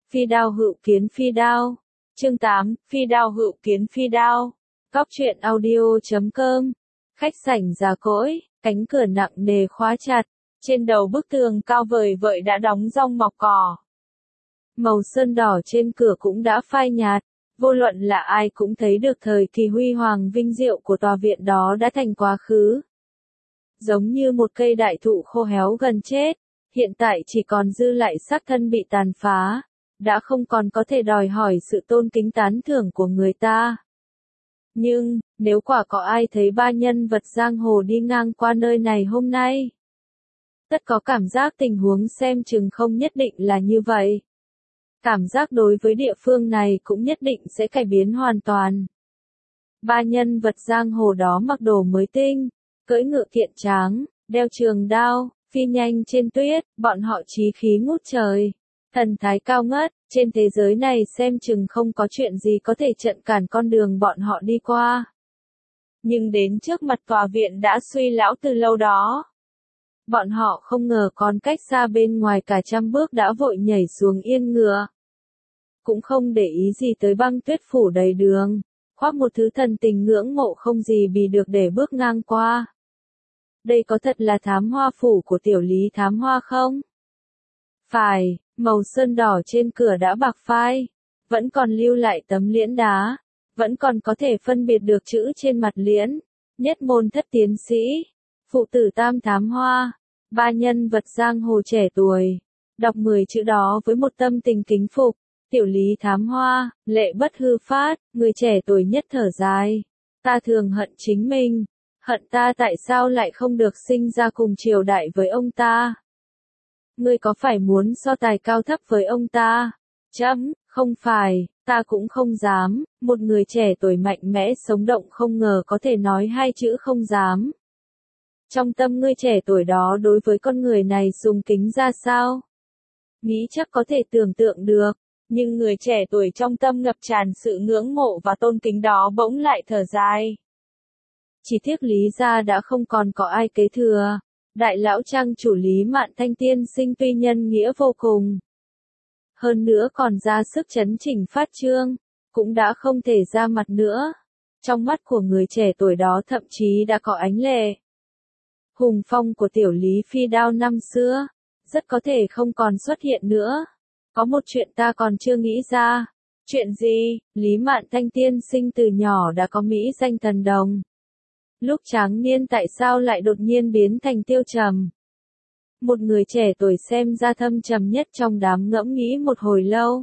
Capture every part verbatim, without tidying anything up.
Phi đao hữu kiến phi đao. Chương tám, Phi đao hữu kiến phi đao. Cóc truyện audio chấm com. Khách sảnh già cỗi, cánh cửa nặng nề khóa chặt, trên đầu bức tường cao vời vợi đã đóng rong mọc cỏ. Màu sơn đỏ trên cửa cũng đã phai nhạt, vô luận là ai cũng thấy được thời kỳ huy hoàng vinh diệu của tòa viện đó đã thành quá khứ. Giống như một cây đại thụ khô héo gần chết, hiện tại chỉ còn dư lại xác thân bị tàn phá, đã không còn có thể đòi hỏi sự tôn kính tán thưởng của người ta. Nhưng, nếu quả có ai thấy ba nhân vật giang hồ đi ngang qua nơi này hôm nay, tất có cảm giác tình huống xem chừng không nhất định là như vậy. Cảm giác đối với địa phương này cũng nhất định sẽ cải biến hoàn toàn. Ba nhân vật giang hồ đó mặc đồ mới tinh, cưỡi ngựa kiện tráng, đeo trường đao, phi nhanh trên tuyết, bọn họ chí khí ngút trời, thần thái cao ngất, trên thế giới này xem chừng không có chuyện gì có thể chặn cản con đường bọn họ đi qua. Nhưng đến trước mặt tòa viện đã suy lão từ lâu đó. Bọn họ không ngờ còn cách xa bên ngoài cả trăm bước đã vội nhảy xuống yên ngựa. Cũng không để ý gì tới băng tuyết phủ đầy đường, khoác một thứ thần tình ngưỡng mộ không gì bì được để bước ngang qua. Đây có thật là thám hoa phủ của tiểu lý thám hoa không? Phải, màu sơn đỏ trên cửa đã bạc phai, vẫn còn lưu lại tấm liễn đá, vẫn còn có thể phân biệt được chữ trên mặt liễn, nhất môn thất tiến sĩ, phụ tử tam thám hoa, ba nhân vật giang hồ trẻ tuổi. Đọc mười chữ đó với một tâm tình kính phục, tiểu lý thám hoa, lệ bất hư phát, người trẻ tuổi nhất thở dài. Ta thường hận chính mình, hận ta tại sao lại không được sinh ra cùng triều đại với ông ta. Ngươi có phải muốn so tài cao thấp với ông ta? Chấm, không phải, ta cũng không dám, một người trẻ tuổi mạnh mẽ sống động không ngờ có thể nói hai chữ không dám. Trong tâm ngươi trẻ tuổi đó đối với con người này sùng kính ra sao? Nghĩ chắc có thể tưởng tượng được, nhưng người trẻ tuổi trong tâm ngập tràn sự ngưỡng mộ và tôn kính đó bỗng lại thở dài. Chỉ tiếc Lý gia đã không còn có ai kế thừa. Đại lão trang chủ Lý Mạn Thanh tiên sinh tuy nhân nghĩa vô cùng, hơn nữa còn ra sức chấn chỉnh phát chương, cũng đã không thể ra mặt nữa. Trong mắt của người trẻ tuổi đó thậm chí đã có ánh lệ. Hùng phong của tiểu Lý phi đao năm xưa, rất có thể không còn xuất hiện nữa. Có một chuyện ta còn chưa nghĩ ra. Chuyện gì? Lý Mạn Thanh tiên sinh từ nhỏ đã có mỹ danh thần đồng. Lúc tráng niên tại sao lại đột nhiên biến thành tiêu trầm? Một người trẻ tuổi xem ra thâm trầm nhất trong đám ngẫm nghĩ một hồi lâu.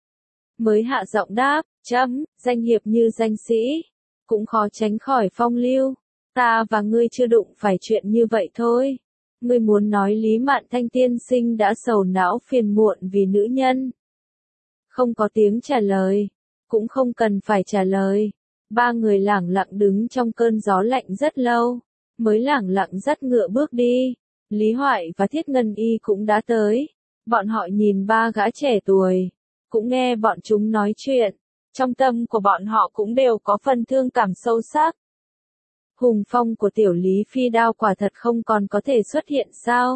Mới hạ giọng đáp, chấm, danh hiệp như danh sĩ, cũng khó tránh khỏi phong lưu. Ta và ngươi chưa đụng phải chuyện như vậy thôi. Ngươi muốn nói Lý Mạn Thanh tiên sinh đã sầu não phiền muộn vì nữ nhân. Không có tiếng trả lời, cũng không cần phải trả lời. Ba người lẳng lặng đứng trong cơn gió lạnh rất lâu, mới lẳng lặng dắt ngựa bước đi. Lý Hoại và Thiết Ngân Y cũng đã tới. Bọn họ nhìn ba gã trẻ tuổi, cũng nghe bọn chúng nói chuyện. Trong tâm của bọn họ cũng đều có phần thương cảm sâu sắc. Hùng phong của tiểu Lý phi đao quả thật không còn có thể xuất hiện sao?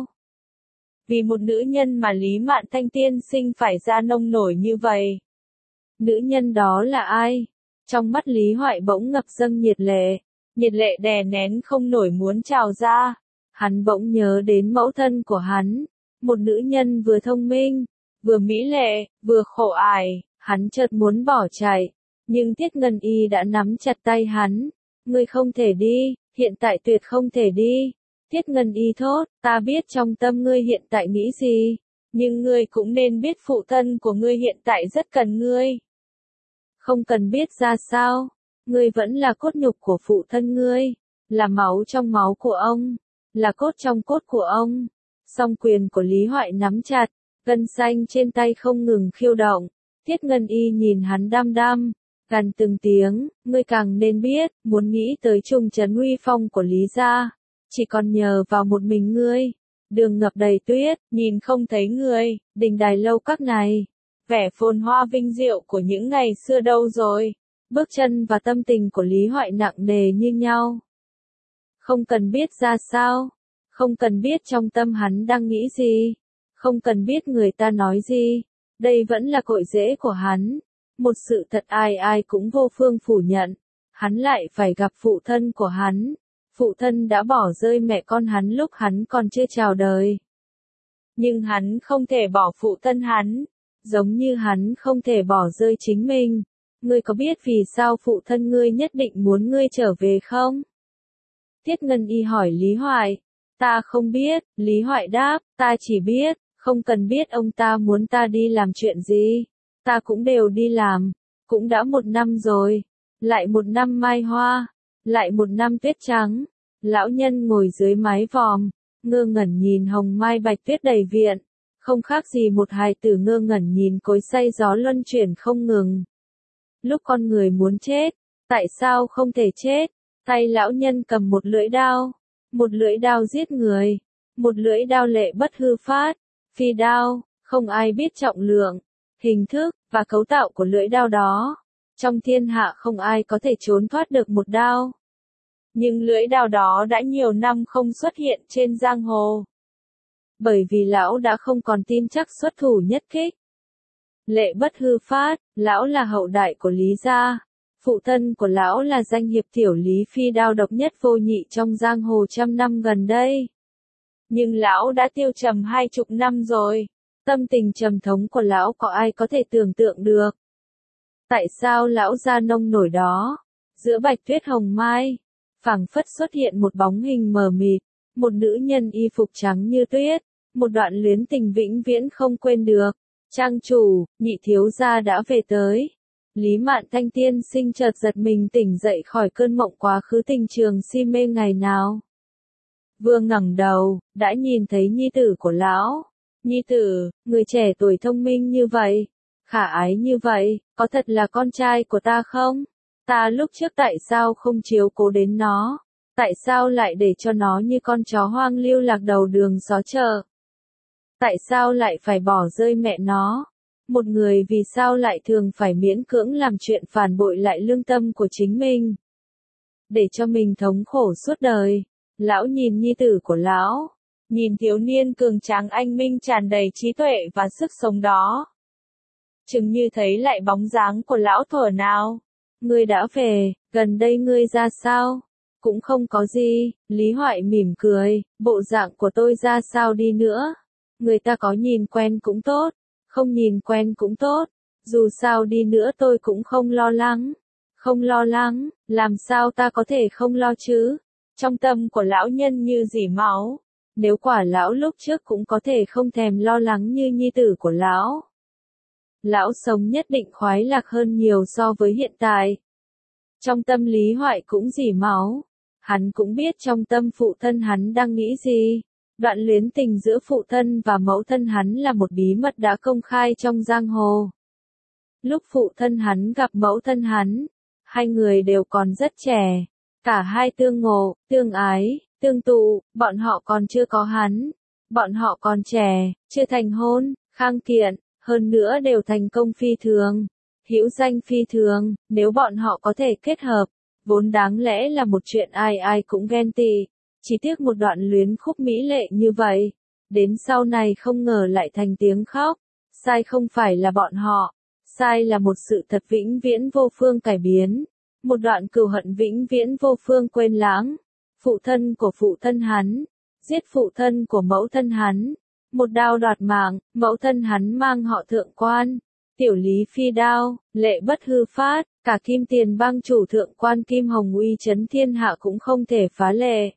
Vì một nữ nhân mà Lý Mạn Thanh tiên sinh phải ra nông nổi như vậy. Nữ nhân đó là ai? Trong mắt Lý Hoại bỗng ngập dâng nhiệt lệ, nhiệt lệ đè nén không nổi muốn trào ra. Hắn bỗng nhớ đến mẫu thân của hắn, một nữ nhân vừa thông minh, vừa mỹ lệ, vừa khổ ải, hắn chợt muốn bỏ chạy, nhưng Thiết Ngân Y đã nắm chặt tay hắn. Ngươi không thể đi, hiện tại tuyệt không thể đi. Thiết Ngân Y thốt, ta biết trong tâm ngươi hiện tại nghĩ gì, nhưng ngươi cũng nên biết phụ thân của ngươi hiện tại rất cần ngươi. Không cần biết ra sao, ngươi vẫn là cốt nhục của phụ thân ngươi, là máu trong máu của ông, là cốt trong cốt của ông. Song quyền của Lý Hoại nắm chặt, gân xanh trên tay không ngừng khiêu động. Thiết Ngân Y nhìn hắn đăm đăm, gằn từng tiếng, ngươi càng nên biết, muốn nghĩ tới trùng trấn uy phong của Lý gia, chỉ còn nhờ vào một mình ngươi. Đường ngập đầy tuyết, nhìn không thấy người, đình đài lâu các này. Vẻ phồn hoa vinh diệu của những ngày xưa đâu rồi? Bước chân và tâm tình của Lý Hoại nặng nề như nhau. Không cần biết ra sao, không cần biết trong tâm hắn đang nghĩ gì, không cần biết người ta nói gì, Đây vẫn là cội rễ của hắn. Một sự thật ai ai cũng vô phương phủ nhận. Hắn lại phải gặp phụ thân của hắn. Phụ thân đã bỏ rơi mẹ con hắn lúc hắn còn chưa chào đời. Nhưng hắn không thể bỏ phụ thân hắn. Giống như hắn không thể bỏ rơi chính mình. Ngươi có biết vì sao phụ thân ngươi nhất định muốn ngươi trở về không? Tiết Ngân Y hỏi Lý Hoại. Ta không biết, Lý Hoại đáp, ta chỉ biết, không cần biết ông ta muốn ta đi làm chuyện gì. Ta cũng đều đi làm, cũng đã một năm rồi, lại một năm mai hoa, lại một năm tuyết trắng. Lão nhân ngồi dưới mái vòm, ngơ ngẩn nhìn hồng mai bạch tuyết đầy viện, không khác gì một hài tử ngơ ngẩn nhìn cối xay gió luân chuyển không ngừng. Lúc con người muốn chết, tại sao không thể chết? Tay lão nhân cầm một lưỡi đao, một lưỡi đao giết người, một lưỡi đao lệ bất hư phát, phi đao, không ai biết trọng lượng, hình thức, và cấu tạo của lưỡi đao đó. Trong thiên hạ không ai có thể trốn thoát được một đao. Nhưng lưỡi đao đó đã nhiều năm không xuất hiện trên giang hồ. Bởi vì lão đã không còn tin chắc xuất thủ nhất kích. Lệ bất hư phát, lão là hậu đại của Lý gia. Phụ thân của lão là danh hiệp tiểu Lý phi đao độc nhất vô nhị trong giang hồ trăm năm gần đây. Nhưng lão đã tiêu trầm hai chục năm rồi. Tâm tình trầm thống của lão có ai có thể tưởng tượng được. Tại sao lão gia nông nổi đó? Giữa bạch tuyết hồng mai, phảng phất xuất hiện một bóng hình mờ mịt, một nữ nhân y phục trắng như tuyết, một đoạn luyến tình vĩnh viễn không quên được. Trang chủ, nhị thiếu gia đã về tới. Lý Mạn Thanh tiên sinh chợt giật mình tỉnh dậy khỏi cơn mộng quá khứ tình trường si mê ngày nào. Vừa ngẩng đầu, đã nhìn thấy nhi tử của lão. Nhi tử, người trẻ tuổi thông minh như vậy, khả ái như vậy, có thật là con trai của ta không? Ta lúc trước tại sao không chiếu cố đến nó? Tại sao lại để cho nó như con chó hoang lưu lạc đầu đường xó chợ? Tại sao lại phải bỏ rơi mẹ nó? Một người vì sao lại thường phải miễn cưỡng làm chuyện phản bội lại lương tâm của chính mình? Để cho mình thống khổ suốt đời. Lão nhìn nhi tử của lão, nhìn thiếu niên cường tráng anh minh tràn đầy trí tuệ và sức sống đó. Chừng như thấy lại bóng dáng của lão thuở nào. Ngươi đã về, gần đây ngươi ra sao? Cũng không có gì, Lý Hoại mỉm cười, bộ dạng của tôi ra sao đi nữa? Người ta có nhìn quen cũng tốt, không nhìn quen cũng tốt, dù sao đi nữa tôi cũng không lo lắng. Không lo lắng, làm sao ta có thể không lo chứ? Trong tâm của lão nhân như dỉ máu. Nếu quả lão lúc trước cũng có thể không thèm lo lắng như nhi tử của lão. Lão sống nhất định khoái lạc hơn nhiều so với hiện tại. Trong tâm Lý Hoại cũng dỉ máu. Hắn cũng biết trong tâm phụ thân hắn đang nghĩ gì. Đoạn luyến tình giữa phụ thân và mẫu thân hắn là một bí mật đã công khai trong giang hồ. Lúc phụ thân hắn gặp mẫu thân hắn, hai người đều còn rất trẻ. Cả hai tương ngộ, tương ái, tương tụ, bọn họ còn chưa có hắn. Bọn họ còn trẻ, chưa thành hôn, khang kiện, hơn nữa đều thành công phi thường. Hữu danh phi thường, nếu bọn họ có thể kết hợp, vốn đáng lẽ là một chuyện ai ai cũng ghen tị. Chỉ tiếc một đoạn luyến khúc mỹ lệ như vậy, đến sau này không ngờ lại thành tiếng khóc. Sai không phải là bọn họ, sai là một sự thật vĩnh viễn vô phương cải biến. Một đoạn cừu hận vĩnh viễn vô phương quên lãng. Phụ thân của phụ thân hắn, giết phụ thân của mẫu thân hắn. Một đao đoạt mạng, mẫu thân hắn mang họ Thượng Quan. Tiểu Lý phi đao, lệ bất hư phát, cả Kim Tiền bang chủ Thượng Quan Kim Hồng uy chấn thiên hạ cũng không thể phá lệ.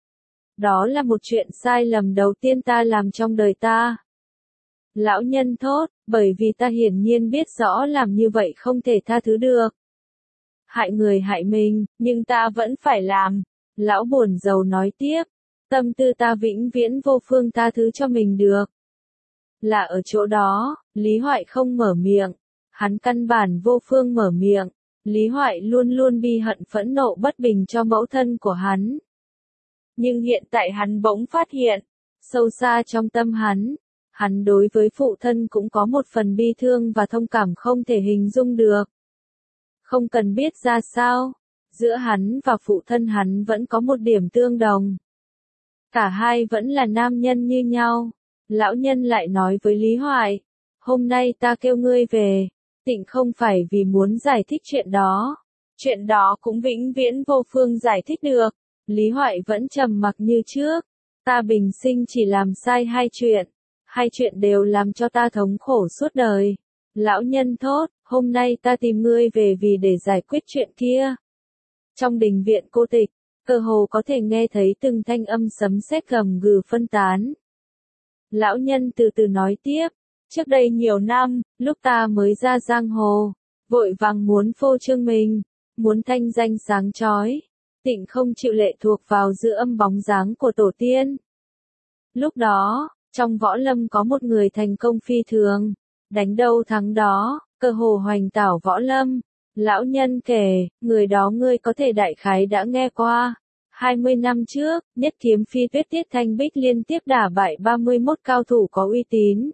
Đó là một chuyện sai lầm đầu tiên ta làm trong đời ta. Lão nhân thốt, bởi vì ta hiển nhiên biết rõ làm như vậy không thể tha thứ được. Hại người hại mình, nhưng ta vẫn phải làm. Lão buồn rầu nói tiếp, tâm tư ta vĩnh viễn vô phương tha thứ cho mình được. Là ở chỗ đó, Lý Hoại không mở miệng. Hắn căn bản vô phương mở miệng. Lý Hoại luôn luôn bi hận phẫn nộ bất bình cho mẫu thân của hắn. Nhưng hiện tại hắn bỗng phát hiện, sâu xa trong tâm hắn, hắn đối với phụ thân cũng có một phần bi thương và thông cảm không thể hình dung được. Không cần biết ra sao, giữa hắn và phụ thân hắn vẫn có một điểm tương đồng. Cả hai vẫn là nam nhân như nhau. Lão nhân lại nói với Lý Hoại, hôm nay ta kêu ngươi về, tịnh không phải vì muốn giải thích chuyện đó. Chuyện đó cũng vĩnh viễn vô phương giải thích được. Lý Hoại vẫn trầm mặc như trước. Ta bình sinh chỉ làm sai hai chuyện. Hai chuyện đều làm cho ta thống khổ suốt đời. Lão nhân thốt, hôm nay ta tìm ngươi về vì để giải quyết chuyện kia. Trong đình viện cô tịch, cơ hồ có thể nghe thấy từng thanh âm sấm sét gầm gừ phân tán. Lão nhân từ từ nói tiếp, trước đây nhiều năm, lúc ta mới ra giang hồ, vội vàng muốn phô trương mình, muốn thanh danh sáng chói, tịnh không chịu lệ thuộc vào giữa âm bóng dáng của tổ tiên. Lúc đó, trong võ lâm có một người thành công phi thường, đánh đâu thắng đó, cơ hồ hoành tảo võ lâm. Lão nhân kể, người đó ngươi có thể đại khái đã nghe qua. hai mươi năm trước, Nhất Kiếm Phi Tuyết Tiết Thanh Bích liên tiếp đả bại ba mươi mốt cao thủ có uy tín.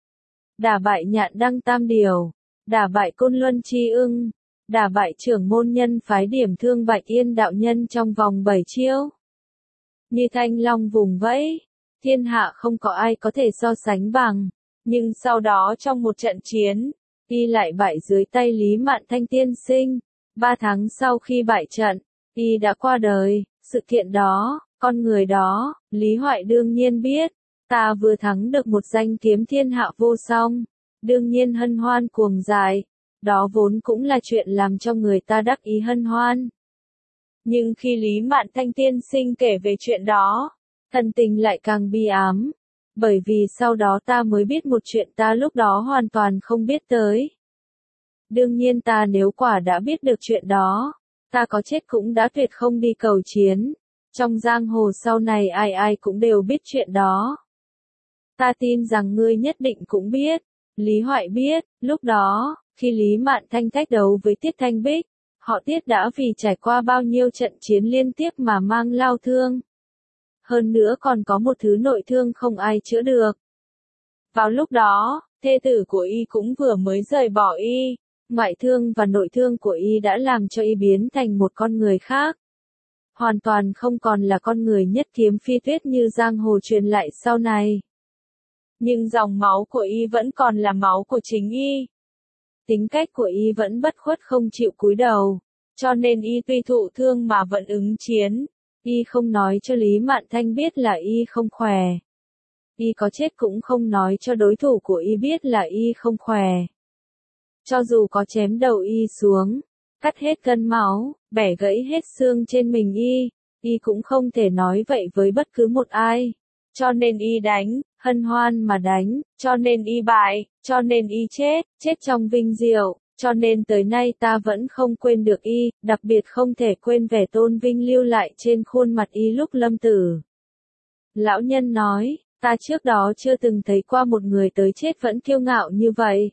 Đả bại Nhạn Đăng Tam Điều, đả bại Côn Luân Chi Ưng, đả bại trưởng môn nhân phái Điểm Thương Bạch Yên đạo nhân trong vòng bảy chiêu. Như thanh long vùng vẫy, thiên hạ không có ai có thể so sánh bằng, nhưng sau đó trong một trận chiến, y lại bại dưới tay Lý Mạn Thanh tiên sinh. Ba tháng sau khi bại trận, y đã qua đời. Sự kiện đó, con người đó, Lý Hoại đương nhiên biết. Ta vừa thắng được một danh kiếm thiên hạ vô song, đương nhiên hân hoan cuồng dại. Đó vốn cũng là chuyện làm cho người ta đắc ý hân hoan. Nhưng khi Lý Mạn Thanh tiên sinh kể về chuyện đó, thần tình lại càng bi ám. Bởi vì sau đó ta mới biết một chuyện ta lúc đó hoàn toàn không biết tới. Đương nhiên ta nếu quả đã biết được chuyện đó, ta có chết cũng đã tuyệt không đi cầu chiến. Trong giang hồ sau này ai ai cũng đều biết chuyện đó. Ta tin rằng ngươi nhất định cũng biết. Lý Hoại biết, lúc đó, khi Lý Mạn Thanh thách đấu với Tiết Thanh Bích, họ Tiết đã vì trải qua bao nhiêu trận chiến liên tiếp mà mang lao thương. Hơn nữa còn có một thứ nội thương không ai chữa được. Vào lúc đó, thê tử của y cũng vừa mới rời bỏ y, ngoại thương và nội thương của y đã làm cho y biến thành một con người khác. Hoàn toàn không còn là con người Nhất Kiếm Phi Tuyết như giang hồ truyền lại sau này. Nhưng dòng máu của y vẫn còn là máu của chính y. Tính cách của y vẫn bất khuất không chịu cúi đầu, cho nên y tuy thụ thương mà vẫn ứng chiến. Y không nói cho Lý Mạn Thanh biết là y không khỏe. Y có chết cũng không nói cho đối thủ của y biết là y không khỏe. Cho dù có chém đầu y xuống, cắt hết cân máu, bẻ gãy hết xương trên mình y, y cũng không thể nói vậy với bất cứ một ai. Cho nên y đánh, hân hoan mà đánh, cho nên y bại, cho nên y chết, chết trong vinh diệu. Cho nên tới nay ta vẫn không quên được y, đặc biệt không thể quên vẻ tôn vinh lưu lại trên khuôn mặt y lúc lâm tử. Lão nhân nói, ta trước đó chưa từng thấy qua một người tới chết vẫn kiêu ngạo như vậy.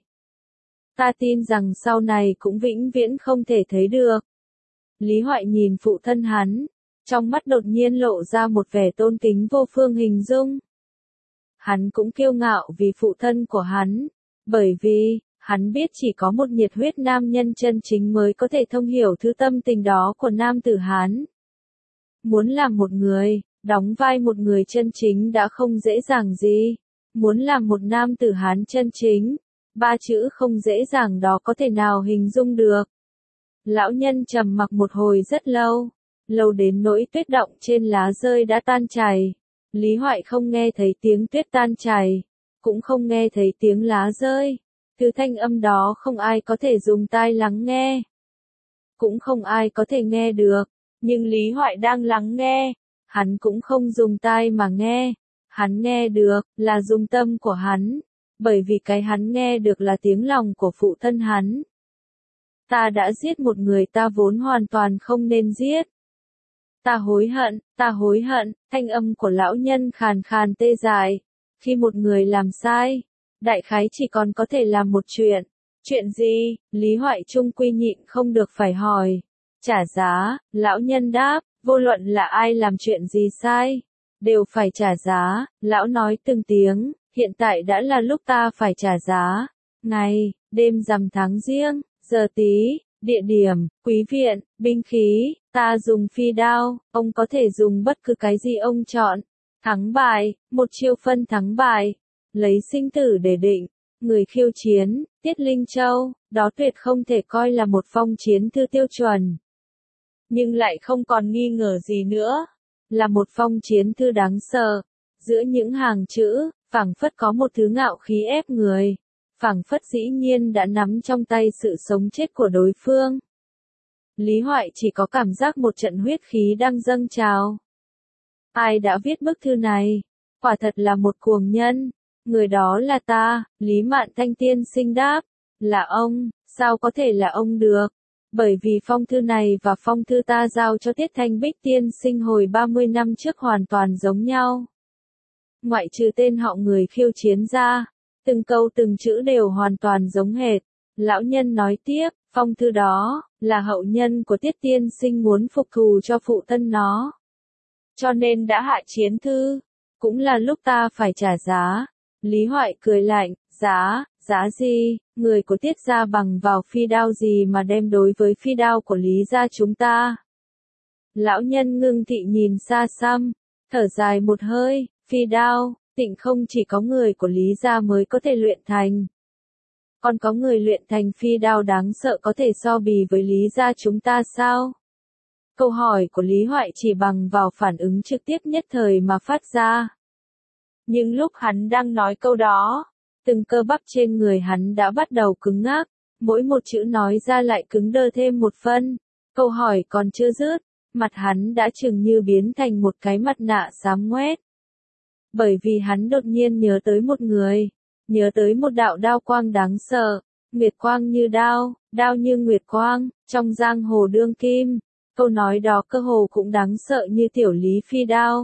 Ta tin rằng sau này cũng vĩnh viễn không thể thấy được. Lý Hoại nhìn phụ thân hắn, trong mắt đột nhiên lộ ra một vẻ tôn kính vô phương hình dung. Hắn cũng kiêu ngạo vì phụ thân của hắn, bởi vì hắn biết chỉ có một nhiệt huyết nam nhân chân chính mới có thể thông hiểu thứ tâm tình đó của nam tử Hán. Muốn làm một người, đóng vai một người chân chính đã không dễ dàng gì. Muốn làm một nam tử Hán chân chính, ba chữ không dễ dàng đó có thể nào hình dung được. Lão nhân trầm mặc một hồi rất lâu, lâu đến nỗi tuyết động trên lá rơi đã tan chảy. Lý Hoại không nghe thấy tiếng tuyết tan chảy, cũng không nghe thấy tiếng lá rơi. Thứ thanh âm đó không ai có thể dùng tai lắng nghe. Cũng không ai có thể nghe được. Nhưng Lý Hoại đang lắng nghe. Hắn cũng không dùng tai mà nghe. Hắn nghe được, là dùng tâm của hắn. Bởi vì cái hắn nghe được là tiếng lòng của phụ thân hắn. Ta đã giết một người ta vốn hoàn toàn không nên giết. Ta hối hận, ta hối hận, thanh âm của lão nhân khàn khàn tê dại. Khi một người làm sai, đại khái chỉ còn có thể làm một chuyện. Chuyện gì? Lý Hoại trung quy nhịn không được phải hỏi. Trả giá, lão nhân đáp, vô luận là ai làm chuyện gì sai, đều phải trả giá. Lão nói từng tiếng, hiện tại đã là lúc ta phải trả giá. Ngày, đêm rằm tháng giêng, giờ tí, địa điểm, quý viện, binh khí, ta dùng phi đao, ông có thể dùng bất cứ cái gì ông chọn. Thắng bại, một chiêu phân thắng bại, lấy sinh tử để định. người khiêu chiến, Tiết Linh Châu, đó tuyệt không thể coi là một phong chiến thư tiêu chuẩn. Nhưng lại không còn nghi ngờ gì nữa, là một phong chiến thư đáng sợ. Giữa những hàng chữ, phảng phất có một thứ ngạo khí ép người, phảng phất dĩ nhiên đã nắm trong tay sự sống chết của đối phương. Lý Hoại chỉ có cảm giác một trận huyết khí đang dâng trào. Ai đã viết bức thư này? Quả thật là một cuồng nhân. Người đó là ta, Lý Mạn Thanh tiên sinh đáp. Là ông, sao có thể là ông được? Bởi vì phong thư này và phong thư ta giao cho Tiết Thanh Bích tiên sinh hồi ba mươi năm trước hoàn toàn giống nhau. Ngoại trừ tên họ người khiêu chiến ra, từng câu từng chữ đều hoàn toàn giống hệt. Lão nhân nói tiếp, phong thư đó, là hậu nhân của Tiết tiên sinh muốn phục thù cho phụ thân nó. Cho nên đã hạ chiến thư, cũng là lúc ta phải trả giá. Lý Hoại cười lạnh, giá, giá gì, người của Tiết gia bằng vào phi đao gì mà đem đối với phi đao của Lý gia chúng ta. Lão nhân ngưng thị nhìn xa xăm, thở dài một hơi, phi đao, tịnh không chỉ có người của Lý gia mới có thể luyện thành. Còn có người luyện thành phi đao đáng sợ có thể so bì với Lý gia chúng ta sao? Câu hỏi của Lý Hoại chỉ bằng vào phản ứng trực tiếp nhất thời mà phát ra. Nhưng lúc hắn đang nói câu đó, từng cơ bắp trên người hắn đã bắt đầu cứng ngắc, mỗi một chữ nói ra lại cứng đơ thêm một phân. Câu hỏi còn chưa dứt, mặt hắn đã chừng như biến thành một cái mặt nạ xám ngoét. Bởi vì hắn đột nhiên nhớ tới một người, nhớ tới một đạo đao quang đáng sợ, nguyệt quang như đao, đao như nguyệt quang, trong giang hồ đương kim. Câu nói đó cơ hồ cũng đáng sợ như tiểu Lý phi đao.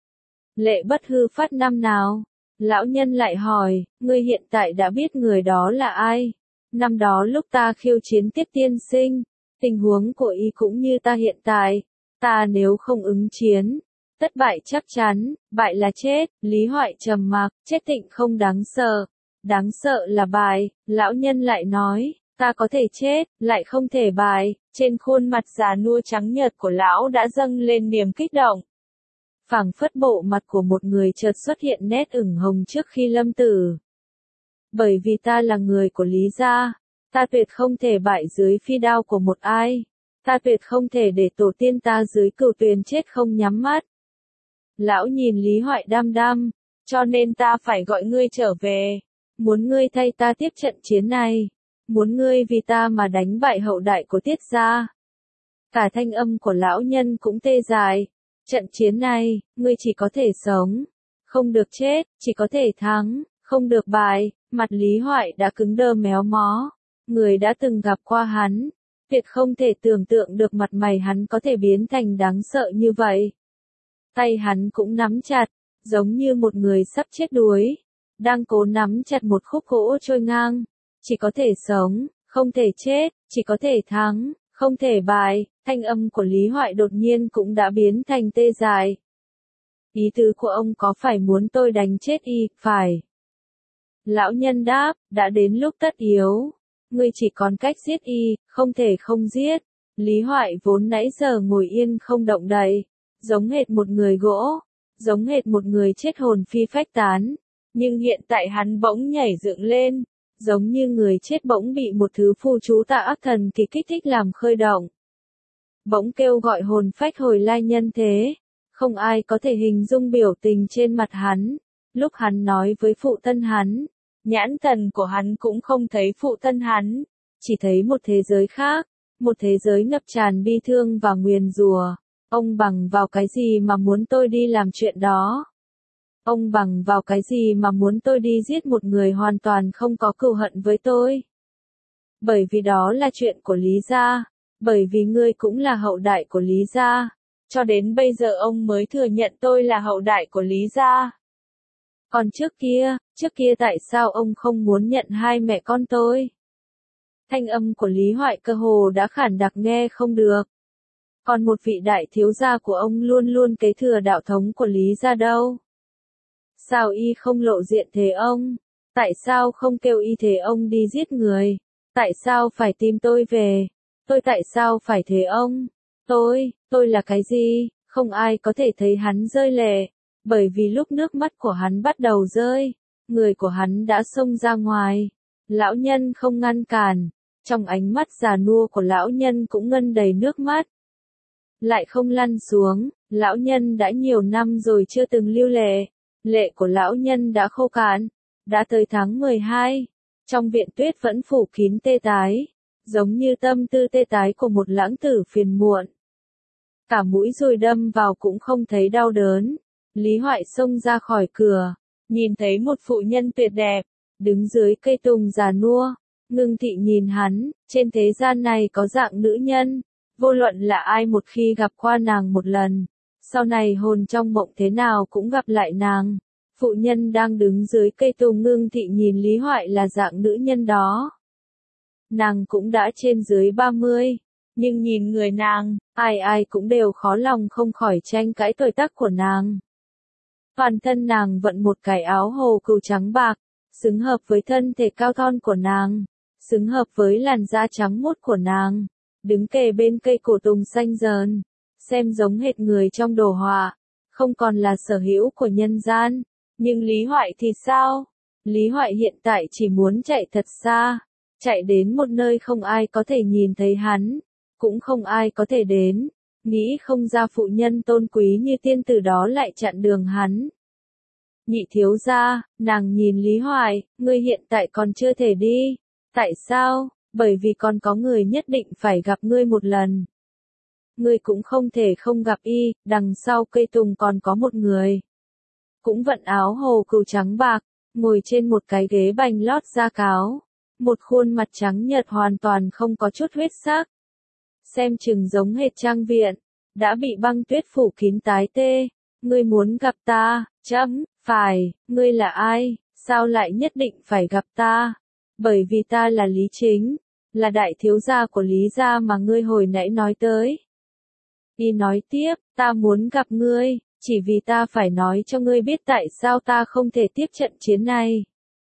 Lệ bất hư phát năm nào? Lão nhân lại hỏi, ngươi hiện tại đã biết người đó là ai? Năm đó lúc ta khiêu chiến Tiết tiên sinh, tình huống của y cũng như ta hiện tại. Ta nếu không ứng chiến, tất bại chắc chắn, bại là chết. Lý Hoại trầm mặc, chết tịnh không đáng sợ. Đáng sợ là bại. Lão nhân lại nói, ta có thể chết, lại không thể bại. Trên khuôn mặt già nua trắng nhợt của lão đã dâng lên niềm kích động. Phảng phất bộ mặt của một người chợt xuất hiện nét ửng hồng trước khi lâm tử. Bởi vì ta là người của Lý gia, ta tuyệt không thể bại dưới phi đao của một ai. Ta tuyệt không thể để tổ tiên ta dưới cửu tuyền chết không nhắm mắt. Lão nhìn Lý Hoại đăm đăm, cho nên ta phải gọi ngươi trở về. Muốn ngươi thay ta tiếp trận chiến này. Muốn ngươi vì ta mà đánh bại hậu đại của Tiết gia. Cả thanh âm của lão nhân cũng tê dại. Trận chiến này, ngươi chỉ có thể sống, không được chết, chỉ có thể thắng, không được bại. Mặt Lý Hoại đã cứng đơ méo mó. Người đã từng gặp qua hắn, tuyệt không thể tưởng tượng được mặt mày hắn có thể biến thành đáng sợ như vậy. Tay hắn cũng nắm chặt, giống như một người sắp chết đuối, đang cố nắm chặt một khúc gỗ trôi ngang. Chỉ có thể sống, không thể chết, chỉ có thể thắng, không thể bại. Thanh âm của Lý Hoại đột nhiên cũng đã biến thành tê dại. Ý tứ của ông có phải muốn tôi đánh chết y, phải? Lão nhân đáp, đã đến lúc tất yếu. Ngươi chỉ còn cách giết y, không thể không giết. Lý Hoại vốn nãy giờ ngồi yên không động đậy, giống hệt một người gỗ, giống hệt một người chết hồn phi phách tán. Nhưng hiện tại hắn bỗng nhảy dựng lên, giống như người chết bỗng bị một thứ phù chú tà ác thần kỳ kích thích làm khơi động. Bỗng kêu gọi hồn phách hồi lai nhân thế. Không ai có thể hình dung biểu tình trên mặt hắn. Lúc hắn nói với phụ thân hắn, nhãn thần của hắn cũng không thấy phụ thân hắn, chỉ thấy một thế giới khác, một thế giới ngập tràn bi thương và nguyền rủa. Ông bằng vào cái gì mà muốn tôi đi làm chuyện đó? Ông bằng vào cái gì mà muốn tôi đi giết một người hoàn toàn không có cừu hận với tôi? Bởi vì đó là chuyện của Lý gia. Bởi vì ngươi cũng là hậu đại của Lý gia. Cho đến bây giờ ông mới thừa nhận tôi là hậu đại của Lý gia. Còn trước kia, trước kia tại sao ông không muốn nhận hai mẹ con tôi? Thanh âm của Lý Hoại cơ hồ đã khản đặc nghe không được. Còn một vị đại thiếu gia của ông luôn luôn kế thừa đạo thống của Lý gia đâu? Sao y không lộ diện thế ông? Tại sao không kêu y thế ông đi giết người? Tại sao phải tìm tôi về? Tôi tại sao phải thế ông? Tôi, tôi là cái gì? Không ai có thể thấy hắn rơi lệ. Bởi vì lúc nước mắt của hắn bắt đầu rơi, người của hắn đã xông ra ngoài. Lão nhân không ngăn cản, trong ánh mắt già nua của lão nhân cũng ngân đầy nước mắt. Lại không lăn xuống, lão nhân đã nhiều năm rồi chưa từng lưu lệ, lệ của lão nhân đã khô cạn. Đã tới tháng mười hai, trong viện tuyết vẫn phủ kín tê tái, giống như tâm tư tê tái của một lãng tử phiền muộn. Cả mũi dùi đâm vào cũng không thấy đau đớn. Lý Hoại xông ra khỏi cửa, nhìn thấy một phụ nhân tuyệt đẹp, đứng dưới cây tùng già nua. Ngưng thị nhìn hắn, trên thế gian này có dạng nữ nhân, vô luận là ai một khi gặp qua nàng một lần, sau này hồn trong mộng thế nào cũng gặp lại nàng. Phụ nhân đang đứng dưới cây tùng Ngưng thị nhìn Lý Hoại là dạng nữ nhân đó. Nàng cũng đã trên dưới ba mươi, nhưng nhìn người nàng, ai ai cũng đều khó lòng không khỏi tranh cãi tuổi tác của nàng. Toàn thân nàng vận một cái áo hồ cừu trắng bạc, xứng hợp với thân thể cao thon của nàng, xứng hợp với làn da trắng muốt của nàng, đứng kề bên cây cổ tùng xanh dờn, xem giống hệt người trong đồ họa, không còn là sở hữu của nhân gian. Nhưng Lý Hoại thì sao? Lý Hoại hiện tại chỉ muốn chạy thật xa, chạy đến một nơi không ai có thể nhìn thấy hắn, cũng không ai có thể đến, nghĩ không ra phụ nhân tôn quý như tiên tử đó lại chặn đường hắn. Nhị thiếu gia, nàng nhìn Lý Hoại, ngươi hiện tại còn chưa thể đi. Tại sao? Bởi vì còn có người nhất định phải gặp ngươi một lần. Ngươi cũng không thể không gặp y, đằng sau cây tùng còn có một người. Cũng vận áo hồ cừu trắng bạc, ngồi trên một cái ghế bành lót da cáo. Một khuôn mặt trắng nhợt hoàn toàn không có chút huyết sắc. Xem chừng giống hệt trang viện, đã bị băng tuyết phủ kín tái tê. Ngươi muốn gặp ta, chấm, phải, ngươi là ai, sao lại nhất định phải gặp ta? Bởi vì ta là Lý Chính, là đại thiếu gia của Lý gia mà ngươi hồi nãy nói tới. Y nói tiếp, ta muốn gặp ngươi, chỉ vì ta phải nói cho ngươi biết tại sao ta không thể tiếp trận chiến này.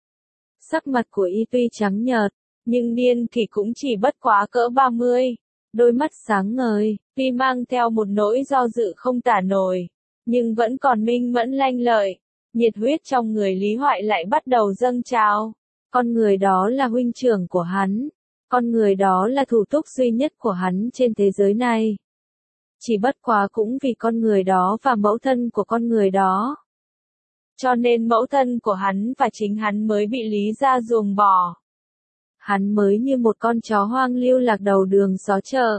Sắc mặt của Y tuy trắng nhợt, nhưng niên kỷ cũng chỉ bất quá cỡ ba mươi, đôi mắt sáng ngời, tuy mang theo một nỗi do dự không tả nổi, nhưng vẫn còn minh mẫn lanh lợi, nhiệt huyết trong người Lý Hoại lại bắt đầu dâng trào. Con người đó là huynh trưởng của hắn, con người đó là thủ túc duy nhất của hắn trên thế giới này. Chỉ bất quá cũng vì con người đó và mẫu thân của con người đó. Cho nên mẫu thân của hắn và chính hắn mới bị Lý gia ruồng bỏ. Hắn mới như một con chó hoang lưu lạc đầu đường xó chợ.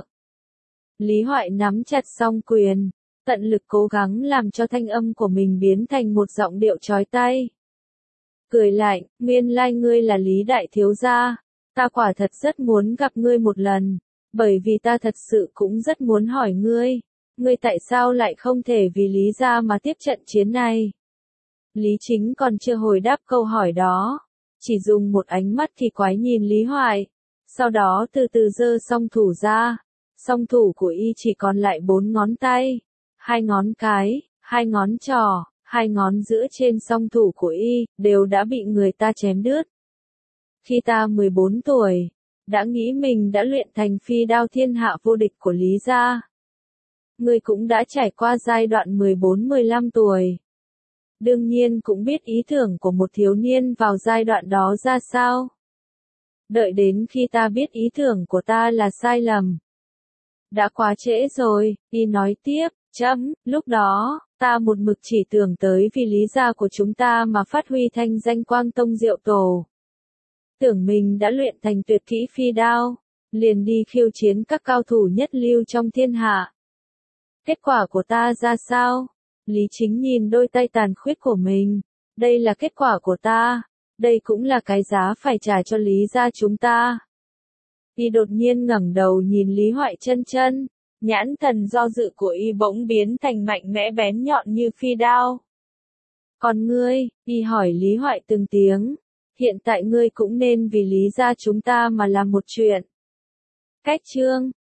Lý Hoại nắm chặt song quyền, tận lực cố gắng làm cho thanh âm của mình biến thành một giọng điệu chói tai. Cười lạnh, nguyên lai ngươi là Lý đại thiếu gia, ta quả thật rất muốn gặp ngươi một lần, bởi vì ta thật sự cũng rất muốn hỏi ngươi, ngươi tại sao lại không thể vì Lý gia mà tiếp trận chiến này? Lý Chính còn chưa hồi đáp câu hỏi đó, chỉ dùng một ánh mắt kỳ quái nhìn Lý Hoại, sau đó từ từ giơ song thủ ra, song thủ của y chỉ còn lại bốn ngón tay, hai ngón cái, hai ngón trỏ, hai ngón giữa trên song thủ của y, đều đã bị người ta chém đứt. Khi ta mười bốn tuổi, đã nghĩ mình đã luyện thành phi đao thiên hạ vô địch của Lý gia. Ngươi cũng đã trải qua giai đoạn mười bốn mười lăm tuổi. Đương nhiên cũng biết ý tưởng của một thiếu niên vào giai đoạn đó ra sao. Đợi đến khi ta biết ý tưởng của ta là sai lầm. Đã quá trễ rồi, y nói tiếp, chấm, lúc đó, ta một mực chỉ tưởng tới vì lý gia của chúng ta mà phát huy thanh danh Quang Tông Diệu Tổ. Tưởng mình đã luyện thành tuyệt kỹ phi đao, liền đi khiêu chiến các cao thủ nhất lưu trong thiên hạ. Kết quả của ta ra sao? Lý Chính nhìn đôi tay tàn khuyết của mình. Đây là kết quả của ta. Đây cũng là cái giá phải trả cho Lý gia chúng ta. Y đột nhiên ngẩng đầu nhìn Lý Hoại chân chân. Nhãn thần do dự của y bỗng biến thành mạnh mẽ bén nhọn như phi đao. Còn ngươi, y hỏi Lý Hoại từng tiếng. Hiện tại ngươi cũng nên vì Lý gia chúng ta mà làm một chuyện. Cách chương